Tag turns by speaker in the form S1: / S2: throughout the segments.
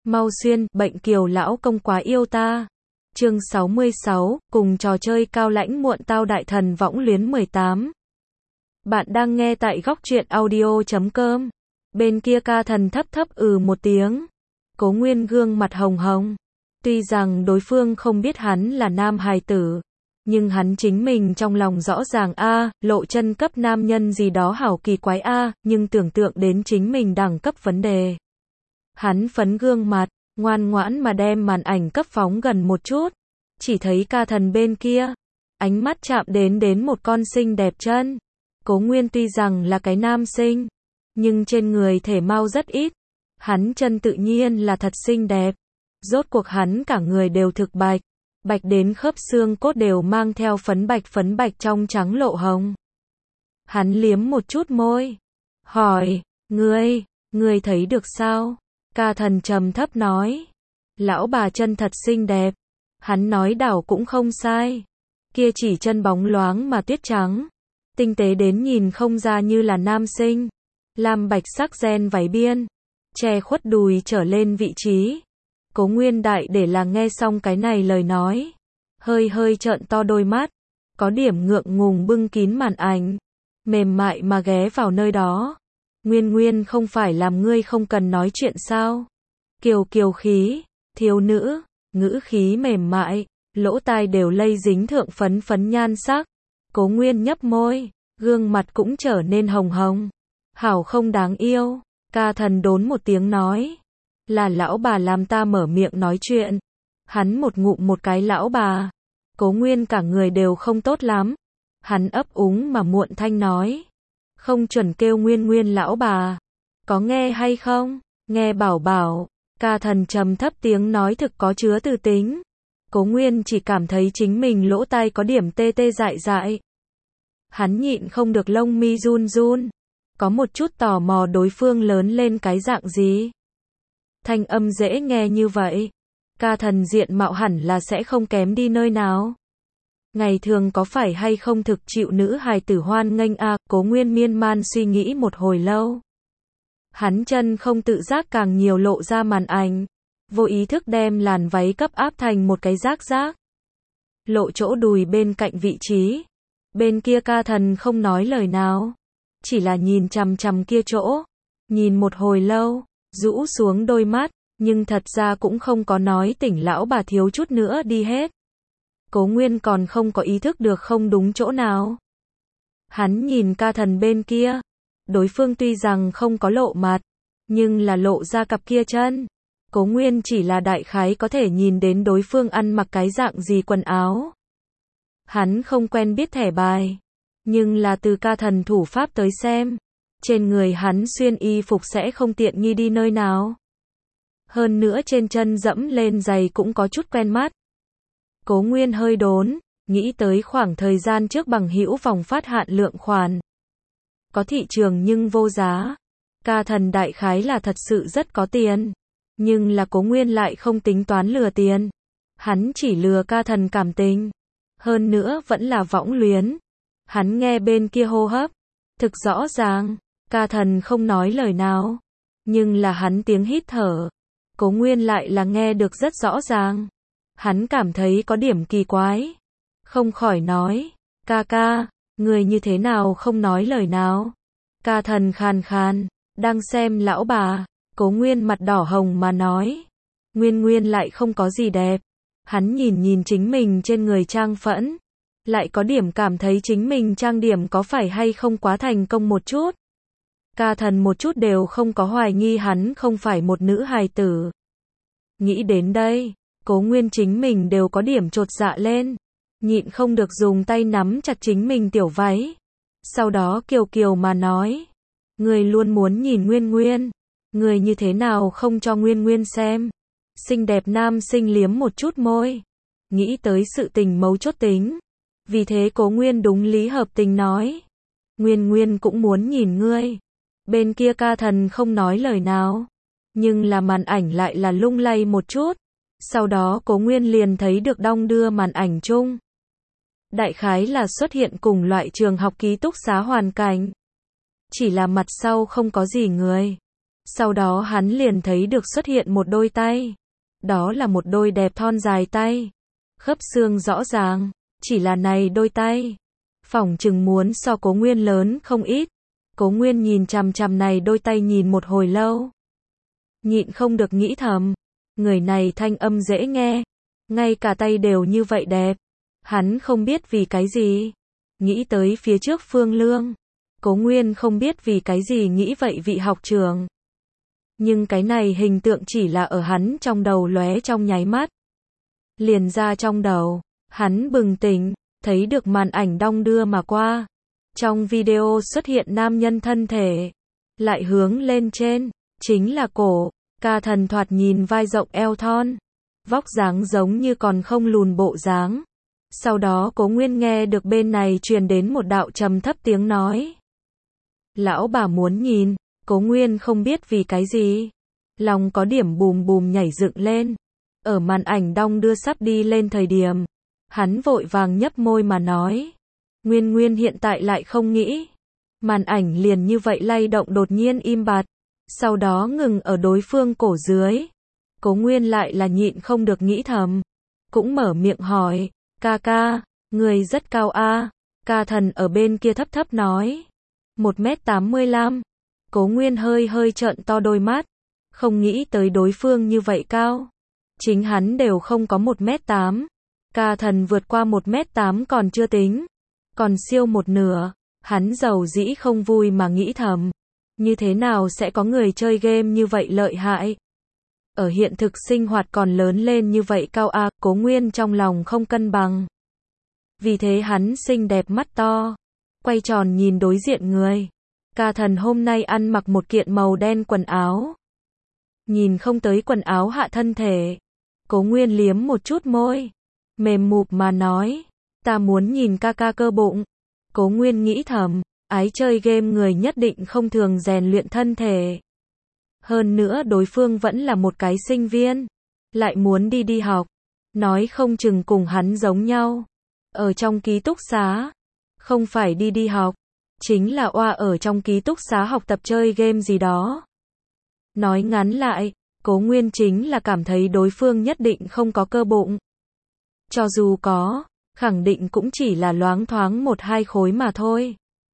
S1: Mau xuyên, bệnh Kiều lão công quá yêu ta. Chương 66, cùng trò chơi cao lãnh muộn tao đại thần võng luyến 18. Bạn đang nghe tại góc truyện audio.com. Bên kia ca thần thấp thấp một tiếng. Cố Nguyên gương mặt hồng hồng. Tuy rằng đối phương không biết hắn là nam hài tử, nhưng hắn chính mình trong lòng rõ ràng lộ chân cấp nam nhân gì đó hảo kỳ quái nhưng tưởng tượng đến chính mình đẳng cấp vấn đề. Hắn phấn gương mặt, ngoan ngoãn mà đem màn ảnh cấp phóng gần một chút, chỉ thấy ca thần bên kia, ánh mắt chạm đến một con xinh đẹp chân. Cố Nguyên tuy rằng là cái nam sinh, nhưng trên người thể mau rất ít, hắn chân tự nhiên là thật xinh đẹp. Rốt cuộc hắn cả người đều thực bạch, bạch đến khớp xương cốt đều mang theo phấn bạch trong trắng lộ hồng. Hắn liếm một chút môi, hỏi, ngươi thấy được sao? Ca thần trầm thấp nói, lão bà chân thật xinh đẹp. Hắn nói đảo cũng không sai, kia chỉ chân bóng loáng mà tuyết trắng, tinh tế đến nhìn không ra như là nam sinh. Lam bạch sắc ren váy biên, che khuất đùi trở lên vị trí. Cố Nguyên đại để là nghe xong cái này lời nói, hơi trợn to đôi mắt, có điểm ngượng ngùng bưng kín màn ảnh, mềm mại mà ghé vào nơi đó. Nguyên không phải làm ngươi không cần nói chuyện sao? Kiều khí, thiếu nữ, ngữ khí mềm mại, lỗ tai đều lây dính thượng phấn nhan sắc. Cố Nguyên nhấp môi, gương mặt cũng trở nên hồng hồng. Hảo không đáng yêu. Ca thần đốn một tiếng nói, là lão bà làm ta mở miệng nói chuyện. Hắn một ngụm một cái lão bà. Cố Nguyên cả người đều không tốt lắm. Hắn ấp úng mà muộn thanh nói, không chuẩn kêu Nguyên lão bà, có nghe hay không? Nghe bảo. Ca thần trầm thấp tiếng nói thực có chứa từ tính. Cố Nguyên chỉ cảm thấy chính mình lỗ tai có điểm tê dại. Hắn nhịn không được lông mi run, có một chút tò mò đối phương lớn lên cái dạng gì. Thanh âm dễ nghe như vậy, ca thần diện mạo hẳn là sẽ không kém đi nơi nào. Ngày thường có phải hay không thực chịu nữ hài tử hoan nghênh Cố Nguyên miên man suy nghĩ một hồi lâu. Hắn chân không tự giác càng nhiều lộ ra màn ảnh, vô ý thức đem làn váy cấp áp thành một cái rác. Lộ chỗ đùi bên cạnh vị trí. Bên kia ca thần không nói lời nào, chỉ là nhìn chằm kia chỗ, nhìn một hồi lâu, rũ xuống đôi mắt, nhưng thật ra cũng không có nói tỉnh lão bà thiếu chút nữa đi hết. Cố Nguyên còn không có ý thức được không đúng chỗ nào. Hắn nhìn ca thần bên kia, đối phương tuy rằng không có lộ mặt, nhưng là lộ ra cặp kia chân. Cố Nguyên chỉ là đại khái có thể nhìn đến đối phương ăn mặc cái dạng gì quần áo. Hắn không quen biết thẻ bài, nhưng là từ ca thần thủ pháp tới xem, trên người hắn xuyên y phục sẽ không tiện nghi đi nơi nào. Hơn nữa trên chân dẫm lên giày cũng có chút quen mắt. Cố Nguyên hơi đốn, nghĩ tới khoảng thời gian trước bằng hữu vòng phát hạn lượng khoản. Có thị trường nhưng vô giá. Ca thần đại khái là thật sự rất có tiền, nhưng là Cố Nguyên lại không tính toán lừa tiền. Hắn chỉ lừa ca thần cảm tình, hơn nữa vẫn là võng luyến. Hắn nghe bên kia hô hấp, thực rõ ràng, ca thần không nói lời nào, nhưng là hắn tiếng hít thở, Cố Nguyên lại là nghe được rất rõ ràng. Hắn cảm thấy có điểm kỳ quái, không khỏi nói, ca, người như thế nào không nói lời nào? Ca thần khàn, đang xem lão bà. Cố Nguyên mặt đỏ hồng mà nói, Nguyên lại không có gì đẹp. Hắn nhìn chính mình trên người trang phẫn, lại có điểm cảm thấy chính mình trang điểm có phải hay không quá thành công một chút. Ca thần một chút đều không có hoài nghi hắn không phải một nữ hài tử. Nghĩ đến đây, Cố Nguyên chính mình đều có điểm chột dạ lên, nhịn không được dùng tay nắm chặt chính mình tiểu váy. Sau đó kiều mà nói, người luôn muốn nhìn Nguyên, người như thế nào không cho Nguyên xem? Xinh đẹp nam sinh liếm một chút môi, nghĩ tới sự tình mấu chốt tính. Vì thế Cố Nguyên đúng lý hợp tình nói, Nguyên cũng muốn nhìn ngươi. Bên kia ca thần không nói lời nào, nhưng là màn ảnh lại là lung lay một chút. Sau đó Cố Nguyên liền thấy được đong đưa màn ảnh chung. Đại khái là xuất hiện cùng loại trường học ký túc xá hoàn cảnh, chỉ là mặt sau không có gì người. Sau đó hắn liền thấy được xuất hiện một đôi tay. Đó là một đôi đẹp thon dài tay. Khớp xương rõ ràng. Chỉ là này đôi tay. Phỏng chừng muốn so Cố Nguyên lớn không ít. Cố Nguyên nhìn chằm chằm này đôi tay nhìn một hồi lâu. Nhịn không được nghĩ thầm. Người này thanh âm dễ nghe. Ngay cả tay đều như vậy đẹp. Hắn không biết vì cái gì. Nghĩ tới phía trước Phương Lương. Cố Nguyên không biết vì cái gì nghĩ vậy vị học trưởng. Nhưng cái này hình tượng chỉ là ở hắn trong đầu lóe trong nháy mắt. Liền ra trong đầu. Hắn bừng tỉnh, thấy được màn ảnh đong đưa mà qua. Trong video xuất hiện nam nhân thân thể. Lại hướng lên trên. Chính là cổ. Ca Thần thoạt nhìn vai rộng eo thon. Vóc dáng giống như còn không lùn bộ dáng. Sau đó Cố Nguyên nghe được bên này truyền đến một đạo trầm thấp tiếng nói. Lão bà muốn nhìn. Cố Nguyên không biết vì cái gì. Lòng có điểm bùm bùm nhảy dựng lên. Ở màn ảnh đong đưa sắp đi lên thời điểm. Hắn vội vàng nhấp môi mà nói. Nguyên hiện tại lại không nghĩ. Màn ảnh liền như vậy lay động đột nhiên im bặt. Sau đó ngừng ở đối phương cổ dưới. Cố Nguyên lại là nhịn không được nghĩ thầm. Cũng mở miệng hỏi. Ca, người rất cao a. Ca Thần ở bên kia thấp thấp nói. 1m85. Cố Nguyên hơi trợn to đôi mắt. Không nghĩ tới đối phương như vậy cao. Chính hắn đều không có 1m8. Ca Thần vượt qua 1m8 còn chưa tính. Còn siêu một nửa. Hắn giàu dĩ không vui mà nghĩ thầm. Như thế nào sẽ có người chơi game như vậy lợi hại? Ở hiện thực sinh hoạt còn lớn lên như vậy cao a. Cố Nguyên trong lòng không cân bằng. Vì thế hắn xinh đẹp mắt to. Quay tròn nhìn đối diện người. Ca Thần hôm nay ăn mặc một kiện màu đen quần áo. Nhìn không tới quần áo hạ thân thể. Cố Nguyên liếm một chút môi. Mềm mụp mà nói. Ta muốn nhìn ca cơ bụng. Cố Nguyên nghĩ thầm. Ái chơi game người nhất định không thường rèn luyện thân thể. Hơn nữa đối phương vẫn là một cái sinh viên. Lại muốn đi học. Nói không chừng cùng hắn giống nhau. Ở trong ký túc xá. Không phải đi học. Chính là oa ở trong ký túc xá học tập chơi game gì đó. Nói ngắn lại. Cố Nguyên chính là cảm thấy đối phương nhất định không có cơ bụng. Cho dù có. Khẳng định cũng chỉ là loáng thoáng 1-2 khối mà thôi.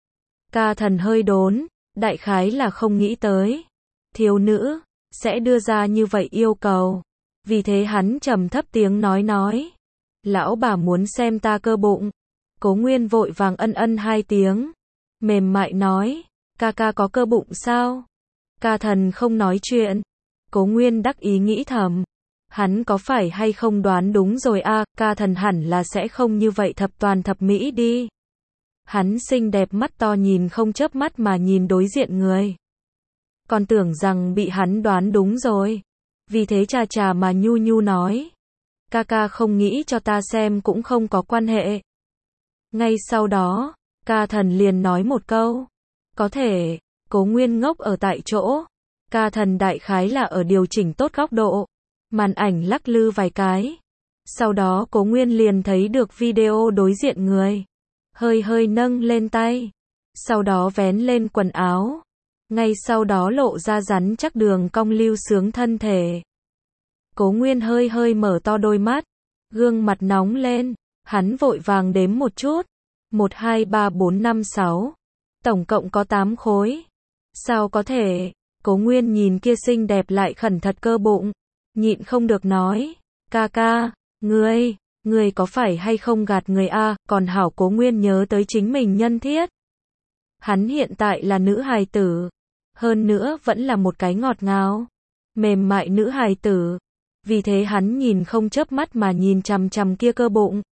S1: Ca Thần hơi đốn. Đại khái là không nghĩ tới. Thiếu nữ. Sẽ đưa ra như vậy yêu cầu. Vì thế hắn trầm thấp tiếng nói. Lão bà muốn xem ta cơ bụng. Cố Nguyên vội vàng ân 2 tiếng. Mềm mại nói. Ca có cơ bụng sao? Ca Thần không nói chuyện. Cố Nguyên đắc ý nghĩ thầm. Hắn có phải hay không đoán đúng rồi a? Ca Thần hẳn là sẽ không như vậy thập toàn thập mỹ đi. Hắn xinh đẹp mắt to nhìn không chớp mắt mà nhìn đối diện người. Còn tưởng rằng bị hắn đoán đúng rồi. Vì thế chà mà nhu nói. Ca không nghĩ cho ta xem cũng không có quan hệ. Ngay sau đó, Ca Thần liền nói một câu. Có thể. Cố Nguyên ngốc ở tại chỗ. Ca Thần đại khái là ở điều chỉnh tốt góc độ. Màn ảnh lắc lư vài cái. Sau đó Cố Nguyên liền thấy được video đối diện người. Hơi nâng lên tay. Sau đó vén lên quần áo. Ngay sau đó lộ ra rắn chắc đường cong lưu sướng thân thể. Cố Nguyên hơi mở to đôi mắt. Gương mặt nóng lên. Hắn vội vàng đếm một chút. 1, 2, 3, 4, 5, 6. Tổng cộng có 8 khối. Sao có thể? Cố Nguyên nhìn kia xinh đẹp lại khẩn thật cơ bụng. Nhịn không được nói. Ca, ngươi có phải hay không gạt người a? Còn hảo Cố Nguyên nhớ tới chính mình nhân thiết. Hắn hiện tại là nữ hài tử. Hơn nữa vẫn là một cái ngọt ngào. Mềm mại nữ hài tử. Vì thế hắn nhìn không chớp mắt mà nhìn chằm kia cơ bụng.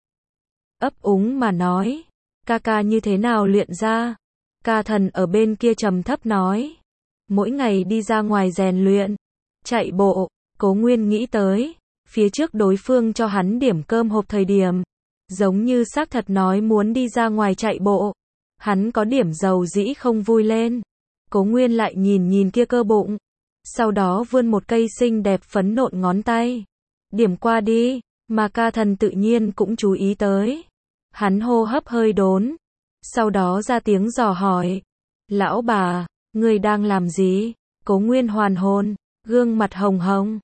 S1: Ấp úng mà nói. Ca như thế nào luyện ra? Ca Thần ở bên kia trầm thấp nói. Mỗi ngày đi ra ngoài rèn luyện. Chạy bộ. Cố Nguyên nghĩ tới. Phía trước đối phương cho hắn điểm cơm hộp thời điểm. Giống như xác thật nói muốn đi ra ngoài chạy bộ. Hắn có điểm giàu dĩ không vui lên. Cố Nguyên lại nhìn kia cơ bụng. Sau đó vươn một cây xinh đẹp phấn nộn ngón tay. Điểm qua đi. Mà Ca Thần tự nhiên cũng chú ý tới. Hắn hô hấp hơi đốn. Sau đó ra tiếng dò hỏi. Lão bà, ngươi đang làm gì? Cố Nguyên hoàn hồn, gương mặt hồng hồng,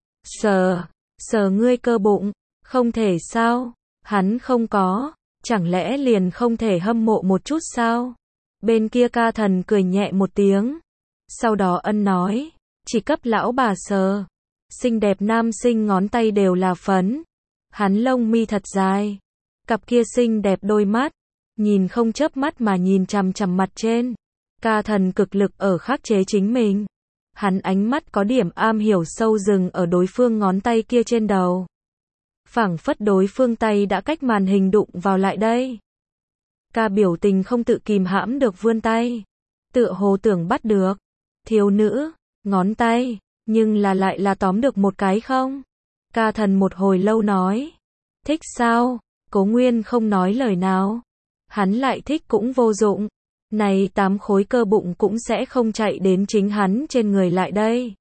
S1: sờ ngươi cơ bụng, không thể sao, hắn không có, chẳng lẽ liền không thể hâm mộ một chút sao? Bên kia Ca Thần cười nhẹ một tiếng, sau đó ân nói, chỉ cấp lão bà sờ. Xinh đẹp nam sinh ngón tay đều là phấn, hắn lông mi thật dài, cặp kia xinh đẹp đôi mắt, nhìn không chớp mắt mà nhìn chằm chằm mặt trên. Ca Thần cực lực ở khắc chế chính mình. Hắn ánh mắt có điểm am hiểu sâu dừng ở đối phương ngón tay kia trên đầu. Phảng phất đối phương tay đã cách màn hình đụng vào lại đây. Ca biểu tình không tự kìm hãm được vươn tay. Tựa hồ tưởng bắt được. Thiếu nữ, ngón tay, nhưng là lại là tóm được một cái không? Ca Thần một hồi lâu nói. Thích sao? Cố Nguyên không nói lời nào. Hắn lại thích cũng vô dụng. Này 8 khối cơ bụng cũng sẽ không chạy đến chính hắn trên người lại đây.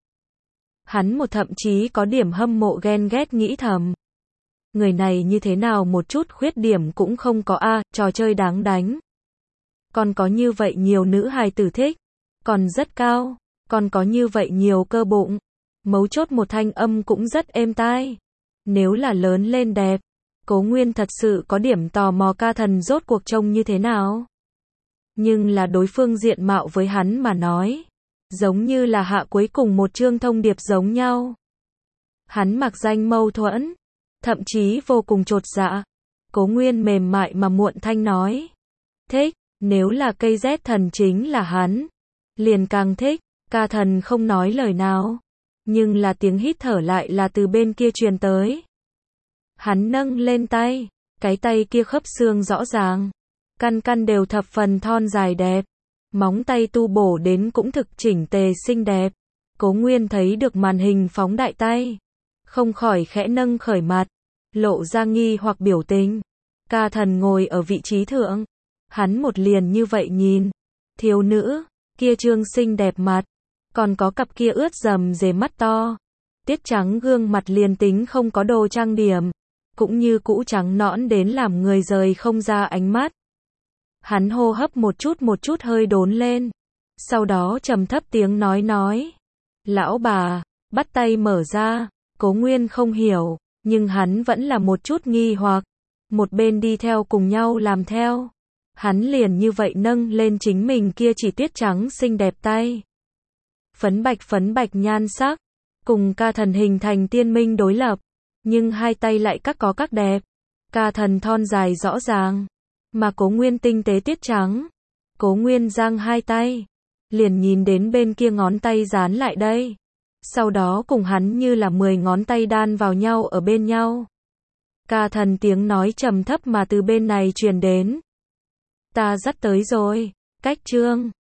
S1: Hắn một thậm chí có điểm hâm mộ ghen ghét nghĩ thầm. Người này như thế nào một chút khuyết điểm cũng không có a, trò chơi đáng đánh. Còn có như vậy nhiều nữ hài tử thích, còn rất cao, còn có như vậy nhiều cơ bụng. Mấu chốt một thanh âm cũng rất êm tai. Nếu là lớn lên đẹp, Cố Nguyên thật sự có điểm tò mò Ca Thần rốt cuộc trông như thế nào. Nhưng là đối phương diện mạo với hắn mà nói, giống như là hạ cuối cùng một chương thông điệp giống nhau. Hắn mặc danh mâu thuẫn, thậm chí vô cùng chột dạ. Cố Nguyên mềm mại mà muộn thanh nói. Thích, nếu là cây rét thần chính là hắn. Liền càng thích, Ca Thần không nói lời nào. Nhưng là tiếng hít thở lại là từ bên kia truyền tới. Hắn nâng lên tay, cái tay kia khớp xương rõ ràng. Căn căn đều thập phần thon dài đẹp. Móng tay tu bổ đến cũng thực chỉnh tề xinh đẹp. Cố Nguyên thấy được màn hình phóng đại tay. Không khỏi khẽ nâng khởi mặt. Lộ ra nghi hoặc biểu tình. Ca Thần ngồi ở vị trí thượng. Hắn một liền như vậy nhìn. Thiếu nữ, kia trương xinh đẹp mặt. Còn có cặp kia ướt dầm dề mắt to. Tiết trắng gương mặt liền tính không có đồ trang điểm. Cũng như cũ trắng nõn đến làm người rời không ra ánh mắt. Hắn hô hấp một chút hơi đốn lên. Sau đó trầm thấp tiếng nói. Lão bà, bắt tay mở ra. Cố Nguyên không hiểu, nhưng hắn vẫn là một chút nghi hoặc. Một bên đi theo cùng nhau làm theo. Hắn liền như vậy nâng lên chính mình kia chỉ tuyết trắng xinh đẹp tay. Phấn bạch nhan sắc. Cùng Ca Thần hình thành tiên minh đối lập. Nhưng hai tay lại các có các đẹp. Ca Thần thon dài rõ ràng. Mà Cố Nguyên tinh tế tuyết trắng. Cố Nguyên giang hai tay. Liền nhìn đến bên kia ngón tay dán lại đây. Sau đó cùng hắn như là 10 ngón tay đan vào nhau ở bên nhau. Ca Thần tiếng nói trầm thấp mà từ bên này truyền đến. Ta dắt tới rồi. Cách chương